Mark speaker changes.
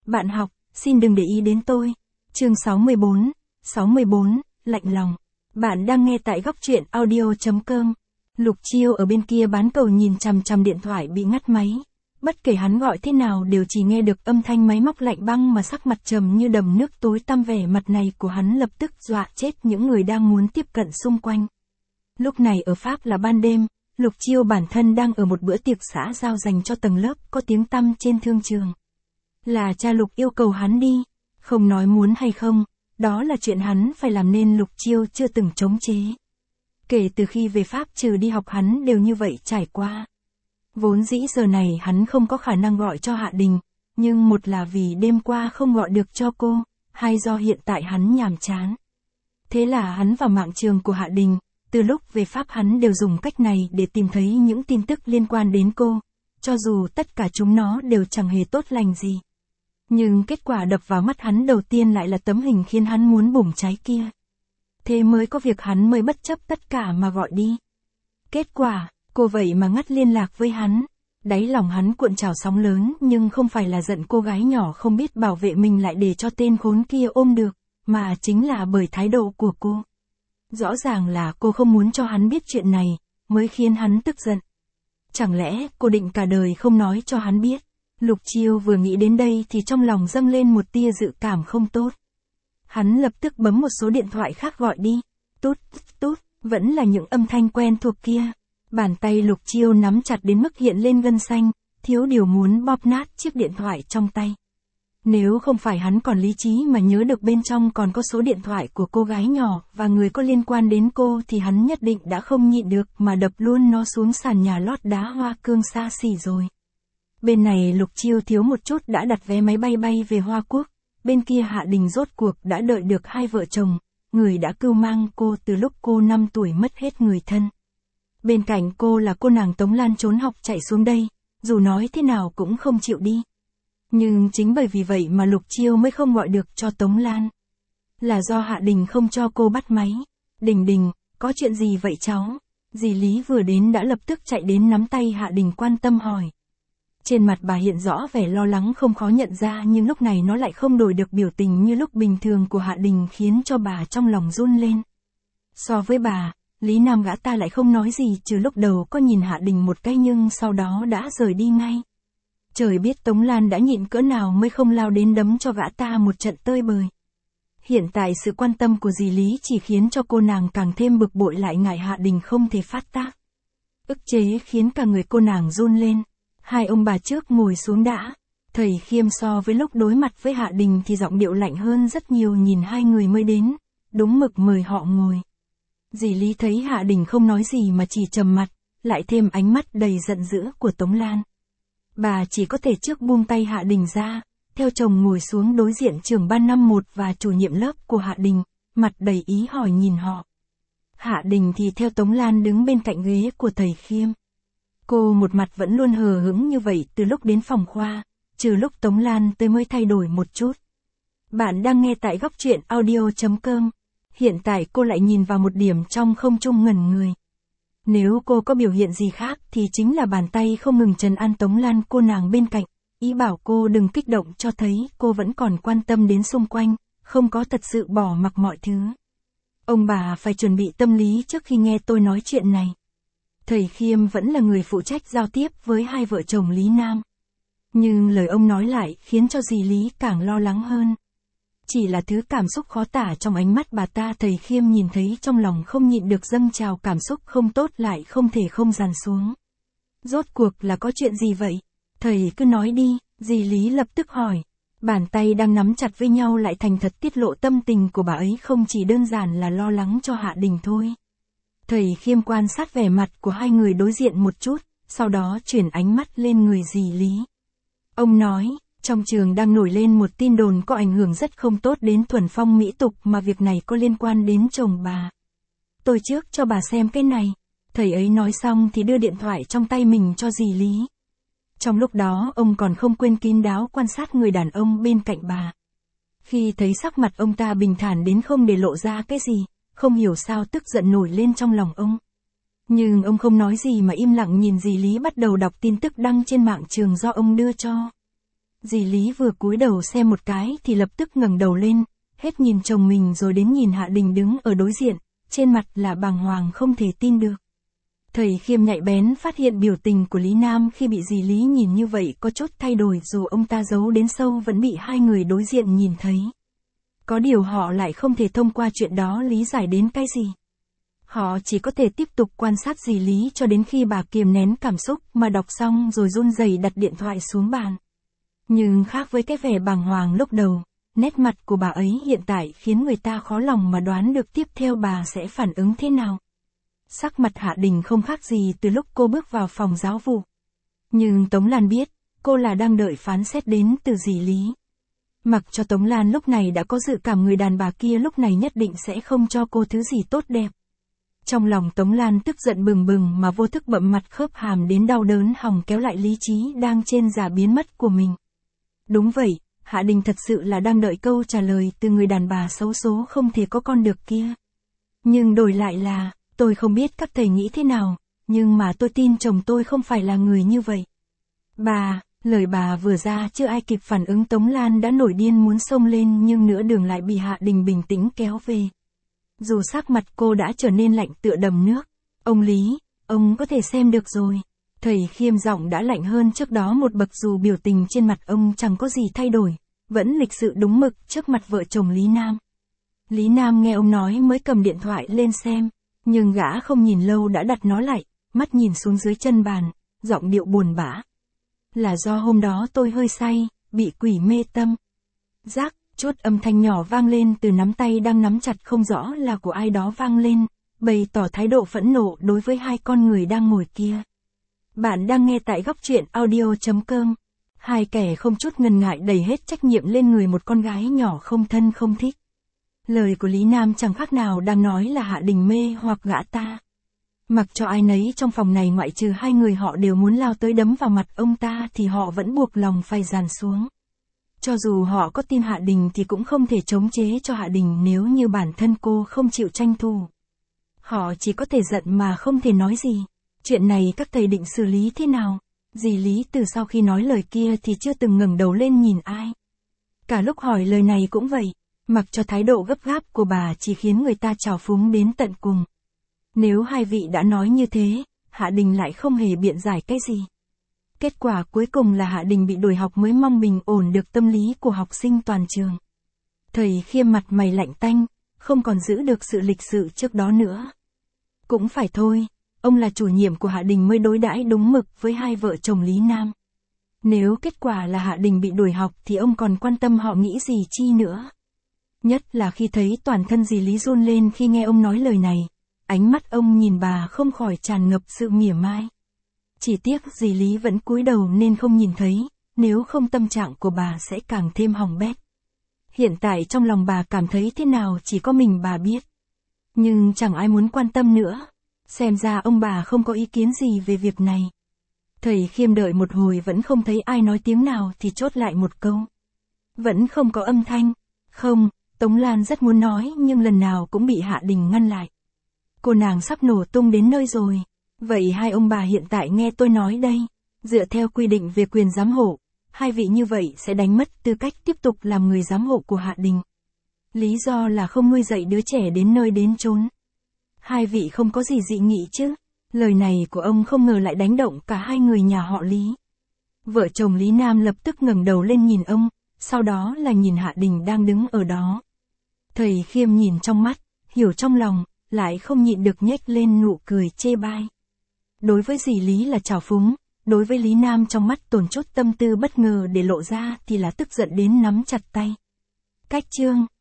Speaker 1: Bạn học, xin đừng để ý đến tôi. Chương 64, lạnh lòng. Bạn đang nghe tại góc truyện audio.com. Lục Chiêu ở bên kia bán cầu nhìn chằm chằm điện thoại bị ngắt máy. Bất kể hắn gọi thế nào đều chỉ nghe được âm thanh máy móc lạnh băng mà sắc mặt trầm như đầm nước tối tăm. Vẻ mặt này của hắn lập tức dọa chết những người đang muốn tiếp cận xung quanh. Lúc này ở Pháp là ban đêm, Lục Chiêu bản thân đang ở một bữa tiệc xã giao dành cho tầng lớp có tiếng tăm trên thương trường. Là cha Lục yêu cầu hắn đi, không nói muốn hay không, đó là chuyện hắn phải làm nên Lục Chiêu chưa từng chống chế. Kể từ khi về Pháp trừ đi học hắn đều như vậy trải qua. Vốn dĩ giờ này hắn không có khả năng gọi cho Hạ Đình, nhưng một là vì đêm qua không gọi được cho cô, hai do hiện tại hắn nhàm chán. Thế là hắn vào mạng trường của Hạ Đình, từ lúc về Pháp hắn đều dùng cách này để tìm thấy những tin tức liên quan đến cô, cho dù tất cả chúng nó đều chẳng hề tốt lành gì. Nhưng kết quả đập vào mắt hắn đầu tiên lại là tấm hình khiến hắn muốn bùng cháy kia. Thế mới có việc hắn mới bất chấp tất cả mà gọi đi. Kết quả, cô vậy mà ngắt liên lạc với hắn. Đáy lòng hắn cuộn trào sóng lớn nhưng không phải là giận cô gái nhỏ không biết bảo vệ mình lại để cho tên khốn kia ôm được, mà chính là bởi thái độ của cô. Rõ ràng là cô không muốn cho hắn biết chuyện này, mới khiến hắn tức giận. Chẳng lẽ cô định cả đời không nói cho hắn biết? Lục Chiêu vừa nghĩ đến đây thì trong lòng dâng lên một tia dự cảm không tốt. Hắn lập tức bấm một số điện thoại khác gọi đi. Tút, tút, vẫn là những âm thanh quen thuộc kia. Bàn tay Lục Chiêu nắm chặt đến mức hiện lên gân xanh, thiếu điều muốn bóp nát chiếc điện thoại trong tay. Nếu không phải hắn còn lý trí mà nhớ được bên trong còn có số điện thoại của cô gái nhỏ và người có liên quan đến cô thì hắn nhất định đã không nhịn được mà đập luôn nó xuống sàn nhà lót đá hoa cương xa xỉ rồi. Bên này Lục Chiêu thiếu một chút đã đặt vé máy bay bay về Hoa Quốc, bên kia Hạ Đình rốt cuộc đã đợi được hai vợ chồng, người đã cưu mang cô từ lúc cô 5 tuổi mất hết người thân. Bên cạnh cô là cô nàng Tống Lan trốn học chạy xuống đây, dù nói thế nào cũng không chịu đi. Nhưng chính bởi vì vậy mà Lục Chiêu mới không gọi được cho Tống Lan. Là do Hạ Đình không cho cô bắt máy. Đình, có chuyện gì vậy cháu? Dì Lý vừa đến đã lập tức chạy đến nắm tay Hạ Đình quan tâm hỏi. Trên mặt bà hiện rõ vẻ lo lắng không khó nhận ra nhưng lúc này nó lại không đổi được biểu tình như lúc bình thường của Hạ Đình khiến cho bà trong lòng run lên. So với bà, Lý Nam gã ta lại không nói gì trừ lúc đầu có nhìn Hạ Đình một cái nhưng sau đó đã rời đi ngay. Trời biết Tống Lan đã nhịn cỡ nào mới không lao đến đấm cho gã ta một trận tơi bời. Hiện tại sự quan tâm của dì Lý chỉ khiến cho cô nàng càng thêm bực bội lại ngại Hạ Đình không thể phát tác. Ức chế khiến cả người cô nàng run lên. Hai ông bà trước ngồi xuống đã. Thầy Khiêm so với lúc đối mặt với Hạ Đình thì giọng điệu lạnh hơn rất nhiều nhìn hai người mới đến. Đúng mực mời họ ngồi. Dì Lý thấy Hạ Đình không nói gì mà chỉ trầm mặt, lại thêm ánh mắt đầy giận dữ của Tống Lan. Bà chỉ có thể trước buông tay Hạ Đình ra, theo chồng ngồi xuống đối diện trưởng ban năm 1 và chủ nhiệm lớp của Hạ Đình, mặt đầy ý hỏi nhìn họ. Hạ Đình thì theo Tống Lan đứng bên cạnh ghế của thầy Khiêm. Cô một mặt vẫn luôn hờ hững như vậy từ lúc đến phòng khoa, trừ lúc Tống Lan tới mới thay đổi một chút. Bạn đang nghe tại góc truyện audio.com. Hiện tại cô lại nhìn vào một điểm trong không trung ngẩn người. Nếu cô có biểu hiện gì khác thì chính là bàn tay không ngừng trấn an Tống Lan cô nàng bên cạnh, ý bảo cô đừng kích động cho thấy cô vẫn còn quan tâm đến xung quanh, không có thật sự bỏ mặc mọi thứ. Ông bà phải chuẩn bị tâm lý trước khi nghe tôi nói chuyện này. Thầy Khiêm vẫn là người phụ trách giao tiếp với hai vợ chồng Lý Nam. Nhưng lời ông nói lại khiến cho dì Lý càng lo lắng hơn. Chỉ là thứ cảm xúc khó tả trong ánh mắt bà ta thầy Khiêm nhìn thấy trong lòng không nhịn được dâng trào cảm xúc không tốt lại không thể không dằn xuống. Rốt cuộc là có chuyện gì vậy? Thầy cứ nói đi, dì Lý lập tức hỏi. Bàn tay đang nắm chặt với nhau lại thành thật tiết lộ tâm tình của bà ấy không chỉ đơn giản là lo lắng cho Hạ Đình thôi. Thầy Khiêm quan sát vẻ mặt của hai người đối diện một chút, sau đó chuyển ánh mắt lên người dì Lý. Ông nói, trong trường đang nổi lên một tin đồn có ảnh hưởng rất không tốt đến thuần phong mỹ tục mà việc này có liên quan đến chồng bà. Tôi trước cho bà xem cái này. Thầy ấy nói xong thì đưa điện thoại trong tay mình cho dì Lý. Trong lúc đó ông còn không quên kín đáo quan sát người đàn ông bên cạnh bà. Khi thấy sắc mặt ông ta bình thản đến không để lộ ra cái gì, không hiểu sao tức giận nổi lên trong lòng ông. Nhưng ông không nói gì mà im lặng nhìn dì Lý bắt đầu đọc tin tức đăng trên mạng trường do ông đưa cho. Dì Lý vừa cúi đầu xem một cái thì lập tức ngẩng đầu lên, hết nhìn chồng mình rồi đến nhìn Hạ Đình đứng ở đối diện, trên mặt là bàng hoàng không thể tin được. Thầy Khiêm nhạy bén phát hiện biểu tình của Lý Nam khi bị dì Lý nhìn như vậy có chút thay đổi, dù ông ta giấu đến sâu vẫn bị hai người đối diện nhìn thấy. Có điều họ lại không thể thông qua chuyện đó lý giải đến cái gì. Họ chỉ có thể tiếp tục quan sát dì Lý cho đến khi bà kiềm nén cảm xúc mà đọc xong rồi run rẩy đặt điện thoại xuống bàn. Nhưng khác với cái vẻ bàng hoàng lúc đầu, nét mặt của bà ấy hiện tại khiến người ta khó lòng mà đoán được tiếp theo bà sẽ phản ứng thế nào. Sắc mặt Hạ Đình không khác gì từ lúc cô bước vào phòng giáo vụ. Nhưng Tống Lan biết, cô là đang đợi phán xét đến từ dì Lý. Mặc cho Tống Lan lúc này đã có dự cảm người đàn bà kia lúc này nhất định sẽ không cho cô thứ gì tốt đẹp. Trong lòng Tống Lan tức giận bừng bừng mà vô thức bậm mặt khớp hàm đến đau đớn hòng kéo lại lý trí đang trên già biến mất của mình. Đúng vậy, Hạ Đình thật sự là đang đợi câu trả lời từ người đàn bà xấu số không thể có con được kia. Nhưng đổi lại là, tôi không biết các thầy nghĩ thế nào, nhưng mà tôi tin chồng tôi không phải là người như vậy. Lời bà vừa ra chưa ai kịp phản ứng Tống Lan đã nổi điên muốn xông lên nhưng nửa đường lại bị Hạ Đình bình tĩnh kéo về. Dù sắc mặt cô đã trở nên lạnh tựa đầm nước. Ông Lý, ông có thể xem được rồi. Thầy Khiêm giọng đã lạnh hơn trước đó một bậc dù biểu tình trên mặt ông chẳng có gì thay đổi, vẫn lịch sự đúng mực trước mặt vợ chồng Lý Nam. Lý Nam nghe ông nói mới cầm điện thoại lên xem, nhưng gã không nhìn lâu đã đặt nó lại, mắt nhìn xuống dưới chân bàn, giọng điệu buồn bã. Là do hôm đó tôi hơi say, bị quỷ mê tâm. Rác, chút âm thanh nhỏ vang lên từ nắm tay đang nắm chặt không rõ là của ai đó vang lên, bày tỏ thái độ phẫn nộ đối với hai con người đang ngồi kia. Bạn đang nghe tại góc truyện audio.com. Hai kẻ không chút ngần ngại đẩy hết trách nhiệm lên người một con gái nhỏ không thân không thích. Lời của Lý Nam chẳng khác nào đang nói là Hạ Đình mê hoặc gã ta. Mặc cho ai nấy trong phòng này ngoại trừ hai người họ đều muốn lao tới đấm vào mặt ông ta thì họ vẫn buộc lòng phải dàn xuống. Cho dù họ có tin Hạ Đình thì cũng không thể chống chế cho Hạ Đình nếu như bản thân cô không chịu tranh thủ. Họ chỉ có thể giận mà không thể nói gì. Chuyện này các thầy định xử lý thế nào? Dì Lý từ sau khi nói lời kia thì chưa từng ngẩng đầu lên nhìn ai. Cả lúc hỏi lời này cũng vậy, mặc cho thái độ gấp gáp của bà chỉ khiến người ta trào phúng đến tận cùng. Nếu hai vị đã nói như thế, Hạ Đình lại không hề biện giải cái gì. Kết quả cuối cùng là Hạ Đình bị đuổi học mới mong bình ổn được tâm lý của học sinh toàn trường. Thầy Khiêm mặt mày lạnh tanh, không còn giữ được sự lịch sự trước đó nữa. Cũng phải thôi, ông là chủ nhiệm của Hạ Đình mới đối đãi đúng mực với hai vợ chồng Lý Nam. Nếu kết quả là Hạ Đình bị đuổi học thì ông còn quan tâm họ nghĩ gì chi nữa. Nhất là khi thấy toàn thân dì Lý run lên khi nghe ông nói lời này, ánh mắt ông nhìn bà không khỏi tràn ngập sự mỉa mai. Chỉ tiếc dì Lý vẫn cúi đầu nên không nhìn thấy, nếu không tâm trạng của bà sẽ càng thêm hỏng bét. Hiện tại trong lòng bà cảm thấy thế nào chỉ có mình bà biết. Nhưng chẳng ai muốn quan tâm nữa. Xem ra ông bà không có ý kiến gì về việc này. Thầy Khiêm đợi một hồi vẫn không thấy ai nói tiếng nào thì chốt lại một câu. Vẫn không có âm thanh. Không, Tống Lan rất muốn nói nhưng lần nào cũng bị Hạ Đình ngăn lại. Cô nàng sắp nổ tung đến nơi rồi. Vậy hai ông bà hiện tại nghe tôi nói đây. Dựa theo quy định về quyền giám hộ, hai vị như vậy sẽ đánh mất tư cách tiếp tục làm người giám hộ của Hạ Đình. Lý do là không nuôi dạy đứa trẻ đến nơi đến chốn. Hai vị không có gì dị nghị chứ? Lời này của ông không ngờ lại đánh động cả hai người nhà họ Lý. Vợ chồng Lý Nam lập tức ngẩng đầu lên nhìn ông, sau đó là nhìn Hạ Đình đang đứng ở đó. Thầy Khiêm nhìn trong mắt, hiểu trong lòng, lại không nhịn được nhếch lên nụ cười chê bai. Đối với dì Lý là trào phúng, đối với Lý Nam trong mắt tồn chút tâm tư bất ngờ để lộ ra thì là tức giận đến nắm chặt tay. Cách chương